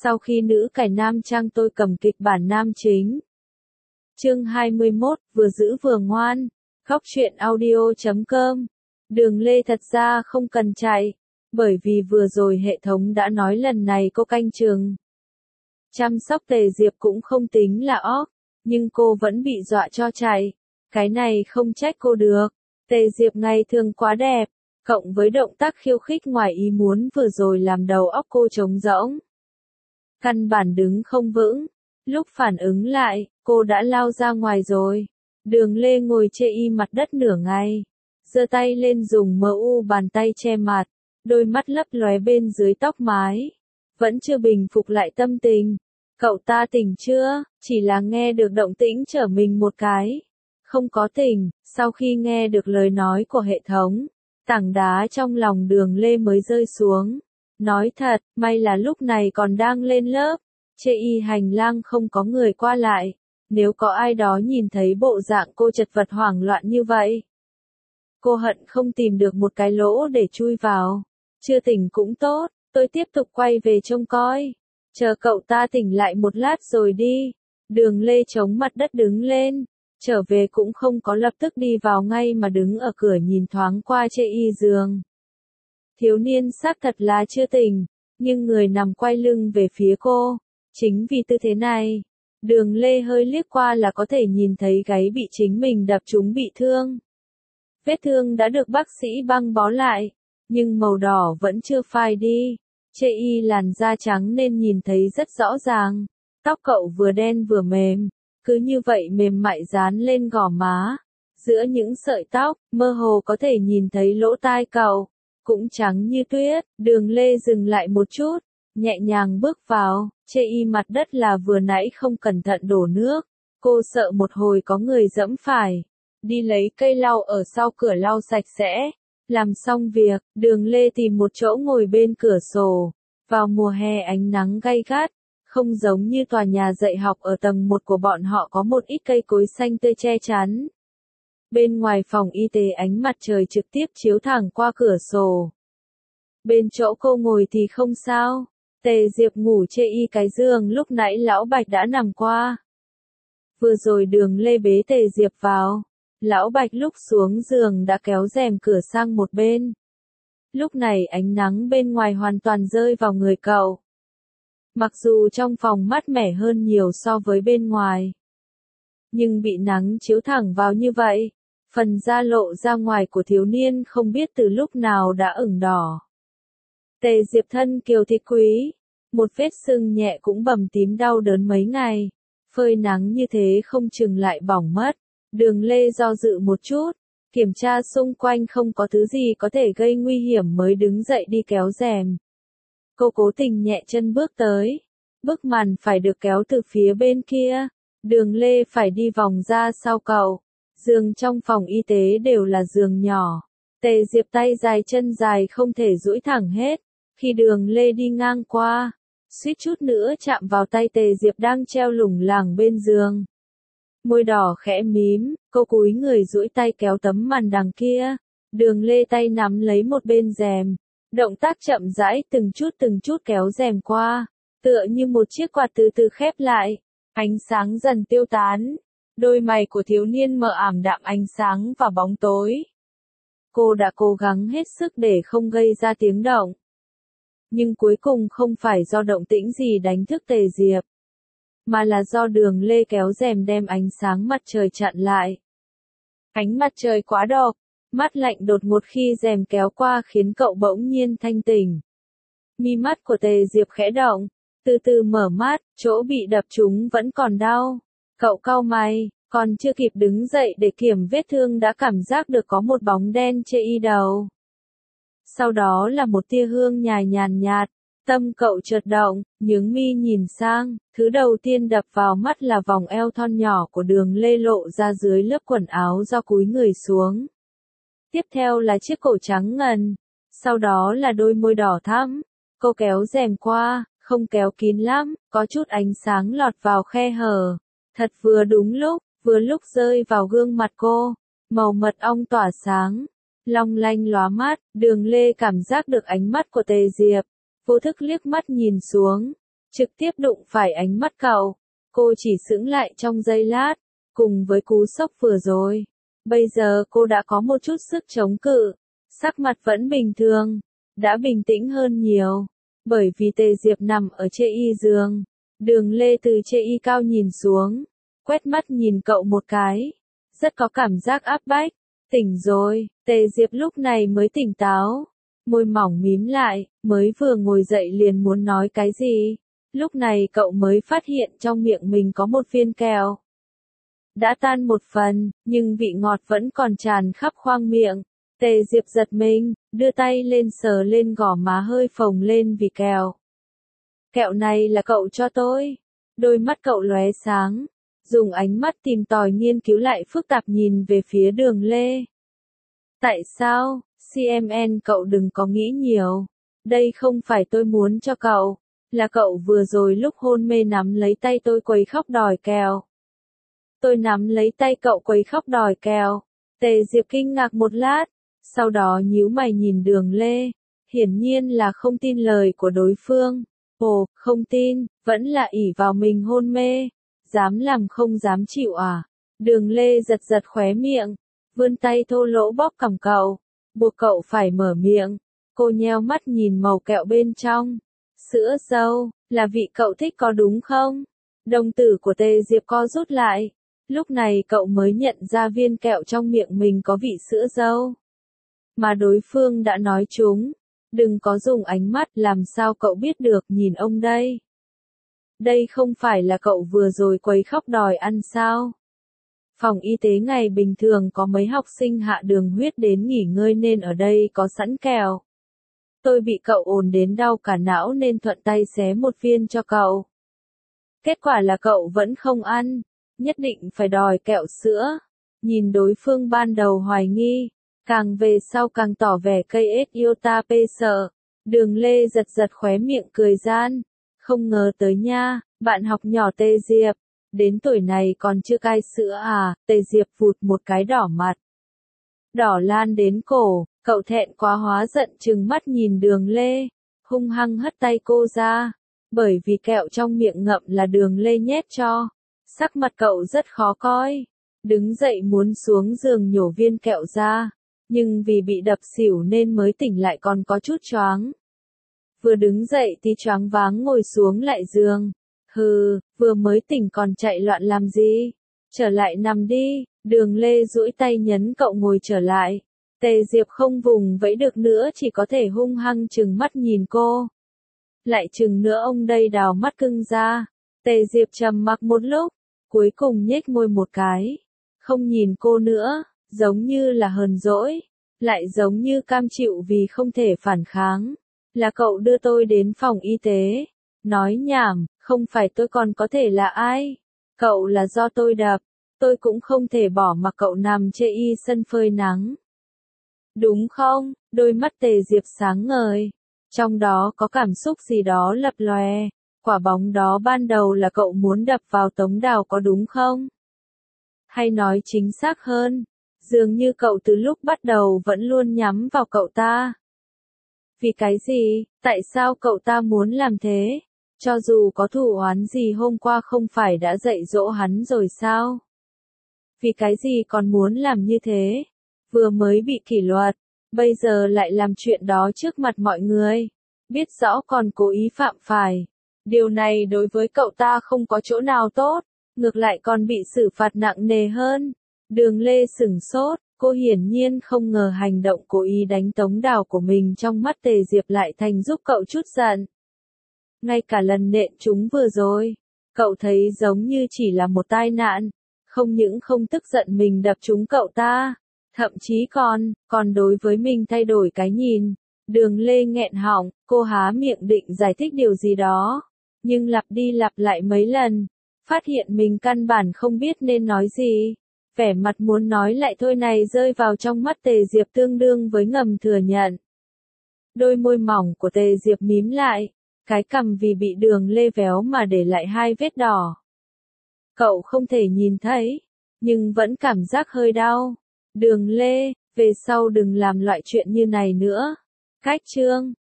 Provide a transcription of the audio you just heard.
Sau khi nữ cải nam trang tôi cầm kịch bản nam chính. Chương 21, vừa giữ vừa ngoan. Góc truyện audio.com. Đường Lê thật ra không cần chạy, bởi vì vừa rồi hệ thống đã nói lần này cô canh chừng. Chăm sóc Tề Diệp cũng không tính là óc, nhưng cô vẫn bị dọa cho chạy. Cái này không trách cô được. Tề Diệp ngày thường quá đẹp, cộng với động tác khiêu khích ngoài ý muốn vừa rồi làm đầu óc cô trống rỗng. Căn bản đứng không vững. Lúc phản ứng lại, cô đã lao ra ngoài rồi. Đường Lê ngồi chê y mặt đất nửa ngày. Giơ tay lên dùng MU bàn tay che mặt. Đôi mắt lấp lóe bên dưới tóc mái. Vẫn chưa bình phục lại tâm tình. Cậu ta tỉnh chưa? Chỉ là nghe được động tĩnh trở mình một cái. Không có tỉnh. Sau khi nghe được lời nói của hệ thống, tảng đá trong lòng Đường Lê mới rơi xuống. Nói thật, may là lúc này còn đang lên lớp. Chê y hành lang không có người qua lại. Nếu có ai đó nhìn thấy bộ dạng cô chật vật hoảng loạn như vậy, cô hận không tìm được một cái lỗ để chui vào. Chưa tỉnh cũng tốt, tôi tiếp tục quay về trông coi. Chờ cậu ta tỉnh lại một lát rồi đi. Đường Lê chống mặt đất đứng lên. Trở về cũng không có lập tức đi vào ngay mà đứng ở cửa nhìn thoáng qua chê y giường. Thiếu niên xác thật là chưa tỉnh, nhưng người nằm quay lưng về phía cô. Chính vì tư thế này, Đường Lê hơi liếc qua là có thể nhìn thấy gáy bị chính mình đập trúng bị thương. Vết thương đã được bác sĩ băng bó lại, nhưng màu đỏ vẫn chưa phai đi. Chê y làn da trắng nên nhìn thấy rất rõ ràng. Tóc cậu vừa đen vừa mềm, cứ như vậy mềm mại dán lên gò má. Giữa những sợi tóc, mơ hồ có thể nhìn thấy lỗ tai cậu, cũng trắng như tuyết. Đường Lê dừng lại một chút, nhẹ nhàng bước vào. Chê y mặt đất là vừa nãy không cẩn thận đổ nước. Cô sợ một hồi có người dẫm phải. Đi lấy cây lau ở sau cửa lau sạch sẽ. Làm xong việc, Đường Lê tìm một chỗ ngồi bên cửa sổ. Vào mùa hè ánh nắng gay gắt, không giống như tòa nhà dạy học ở tầng 1 của bọn họ có một ít cây cối xanh tươi che chắn. Bên ngoài phòng y tế ánh mặt trời trực tiếp chiếu thẳng qua cửa sổ. Bên chỗ cô ngồi thì không sao. Tề Diệp ngủ chê y cái giường lúc nãy Lão Bạch đã nằm qua. Vừa rồi Đường Lê bế Tề Diệp vào. Lão Bạch lúc xuống giường đã kéo rèm cửa sang một bên. Lúc này ánh nắng bên ngoài hoàn toàn rơi vào người cậu. Mặc dù trong phòng mát mẻ hơn nhiều so với bên ngoài, nhưng bị nắng chiếu thẳng vào như vậy, phần da lộ ra ngoài của thiếu niên không biết từ lúc nào đã ửng đỏ. Tề Diệp thân kiều thịt quý, một vết sưng nhẹ cũng bầm tím đau đớn mấy ngày, phơi nắng như thế không chừng lại bỏng mất. Đường Lê do dự một chút, kiểm tra xung quanh không có thứ gì có thể gây nguy hiểm mới đứng dậy đi kéo rèm. Cô cố tình nhẹ chân bước tới, bức màn phải được kéo từ phía bên kia. Đường Lê phải đi vòng ra sau cậu. Giường trong phòng y tế đều là giường nhỏ. Tề Diệp tay dài chân dài không thể duỗi thẳng hết. Khi Đường Lê đi ngang qua, suýt chút nữa chạm vào tay Tề Diệp đang treo lủng lẳng bên giường. Môi đỏ khẽ mím, cô cúi người duỗi tay kéo tấm màn đằng kia. Đường Lê tay nắm lấy một bên rèm. Động tác chậm rãi từng chút kéo rèm qua. Tựa như một chiếc quạt từ từ khép lại. Ánh sáng dần tiêu tán. Đôi mày của thiếu niên mờ ảm đạm ánh sáng và bóng tối. Cô đã cố gắng hết sức để không gây ra tiếng động. Nhưng cuối cùng không phải do động tĩnh gì đánh thức Tề Diệp, mà là do Đường Lê kéo rèm đem ánh sáng mặt trời chặn lại. Ánh mặt trời quá độc, mát lạnh đột ngột khi rèm kéo qua khiến cậu bỗng nhiên thanh tỉnh. Mi mắt của Tề Diệp khẽ động, từ từ mở mắt, chỗ bị đập trúng vẫn còn đau. Cậu cau mày, còn chưa kịp đứng dậy để kiểm vết thương đã cảm giác được có một bóng đen chê y đầu. Sau đó là một tia hương nhàn nhạt, tâm cậu chợt động, nhướng mi nhìn sang, thứ đầu tiên đập vào mắt là vòng eo thon nhỏ của Đường Lê lộ ra dưới lớp quần áo do cúi người xuống. Tiếp theo là chiếc cổ trắng ngần, sau đó là đôi môi đỏ thắm. Cô kéo rèm qua, không kéo kín lắm, có chút ánh sáng lọt vào khe hở. Thật vừa đúng lúc, vừa lúc rơi vào gương mặt cô, màu mật ong tỏa sáng, long lanh lóa mắt. Đường Lê cảm giác được ánh mắt của Tề Diệp, vô thức liếc mắt nhìn xuống. trực tiếp đụng phải ánh mắt cậu. Cô chỉ sững lại trong giây lát, cùng với cú sốc vừa rồi. Bây giờ cô đã có một chút sức chống cự, sắc mặt vẫn bình thường, đã bình tĩnh hơn nhiều. Bởi vì Tề Diệp nằm ở chê y giường, Đường Lê từ chê y cao nhìn xuống, quét mắt nhìn cậu một cái, rất có cảm giác áp bách. Tỉnh rồi, Tề Diệp lúc này mới tỉnh táo, môi mỏng mím lại, mới vừa ngồi dậy liền muốn nói cái gì. Lúc này cậu mới phát hiện trong miệng mình có một viên kẹo. Đã tan một phần, nhưng vị ngọt vẫn còn tràn khắp khoang miệng. Tề Diệp giật mình, đưa tay lên sờ lên gò má hơi phồng lên vì kẹo. Kẹo này là cậu cho tôi. Đôi mắt cậu lóe sáng, dùng ánh mắt tìm tòi nghiên cứu lại phức tạp nhìn về phía Đường Lê. Tại sao? CMN cậu đừng có nghĩ nhiều. Đây không phải tôi muốn cho cậu, là cậu vừa rồi lúc hôn mê nắm lấy tay tôi quấy khóc đòi kẹo. Tôi nắm lấy tay cậu quấy khóc đòi kẹo. Tề Diệp kinh ngạc một lát, sau đó nhíu mày nhìn Đường Lê, hiển nhiên là không tin lời của đối phương. Ồ, không tin, vẫn là ỷ vào mình hôn mê, dám làm không dám chịu à? Đường Lê giật giật khóe miệng, vươn tay thô lỗ bóp cằm cậu, buộc cậu phải mở miệng. Cô nheo mắt nhìn màu kẹo bên trong. Sữa dâu, là vị cậu thích có đúng không? Đồng tử của Tề Diệp co rút lại. Lúc này cậu mới nhận ra viên kẹo trong miệng mình có vị sữa dâu. Mà đối phương đã nói chúng. Đừng có dùng ánh mắt, làm sao cậu biết được, nhìn ông đây. Đây không phải là cậu vừa rồi quấy khóc đòi ăn sao? Phòng y tế ngày bình thường có mấy học sinh hạ đường huyết đến nghỉ ngơi nên ở đây có sẵn kẹo. Tôi bị cậu ồn đến đau cả não nên thuận tay xé một viên cho cậu. Kết quả là cậu vẫn không ăn, nhất định phải đòi kẹo sữa. Nhìn đối phương ban đầu hoài nghi, càng về sau càng tỏ vẻ cây ết iota pê sợ. Đường Lê giật giật khóe miệng cười gian. Không ngờ tới nha, bạn học nhỏ Tề Diệp, đến tuổi này còn chưa cai sữa à? Tề Diệp vụt một cái đỏ mặt. Đỏ lan đến cổ, cậu thẹn quá hóa giận trừng mắt nhìn Đường Lê, hung hăng hất tay cô ra. Bởi vì kẹo trong miệng ngậm là Đường Lê nhét cho, sắc mặt cậu rất khó coi. Đứng dậy muốn xuống giường nhổ viên kẹo ra, nhưng vì bị đập xỉu nên mới tỉnh lại còn có chút choáng. Vừa đứng dậy thì choáng váng ngồi xuống lại giường. Hừ, vừa mới tỉnh còn chạy loạn làm gì? Trở lại nằm đi. Đường Lê duỗi tay nhấn cậu ngồi trở lại. Tề Diệp không vùng vẫy được nữa, chỉ có thể hung hăng trừng mắt nhìn cô. Lại chừng nữa ông đây đào mắt cưng ra. Tề Diệp trầm mặc một lúc, cuối cùng nhếch môi một cái. Không nhìn cô nữa, giống như là hờn dỗi, lại giống như cam chịu vì không thể phản kháng. Là cậu đưa tôi đến phòng y tế. Nói nhảm, không phải tôi còn có thể là ai? Cậu là do tôi đập, tôi cũng không thể bỏ mặc cậu nằm chê y sân phơi nắng. Đúng không? Đôi mắt Tề Diệp sáng ngời, trong đó có cảm xúc gì đó lập lòe. Quả bóng đó ban đầu là cậu muốn đập vào Tống Đào có đúng không? Hay nói chính xác hơn, dường như cậu từ lúc bắt đầu vẫn luôn nhắm vào cậu ta. Vì cái gì? Tại sao cậu ta muốn làm thế? Cho dù có thù oán gì hôm qua không phải đã dạy dỗ hắn rồi sao? Vì cái gì còn muốn làm như thế? Vừa mới bị kỷ luật, bây giờ lại làm chuyện đó trước mặt mọi người. Biết rõ còn cố ý phạm phải. Điều này đối với cậu ta không có chỗ nào tốt, ngược lại còn bị xử phạt nặng nề hơn. Đường Lê sửng sốt, cô hiển nhiên không ngờ hành động cố ý đánh Tống Đào của mình trong mắt Tề Diệp lại thành giúp cậu chút giận. Ngay cả lần nện chúng vừa rồi, cậu thấy giống như chỉ là một tai nạn, không những không tức giận mình đập trúng cậu ta, thậm chí còn đối với mình thay đổi cái nhìn. Đường Lê nghẹn họng, cô há miệng định giải thích điều gì đó, nhưng lặp đi lặp lại mấy lần, phát hiện mình căn bản không biết nên nói gì. Vẻ mặt muốn nói lại thôi này rơi vào trong mắt Tề Diệp tương đương với ngầm thừa nhận. Đôi môi mỏng của Tề Diệp mím lại, cái cằm vì bị Đường Lê véo mà để lại hai vết đỏ. Cậu không thể nhìn thấy, nhưng vẫn cảm giác hơi đau. Đường Lê, về sau đừng làm loại chuyện như này nữa. Cách chương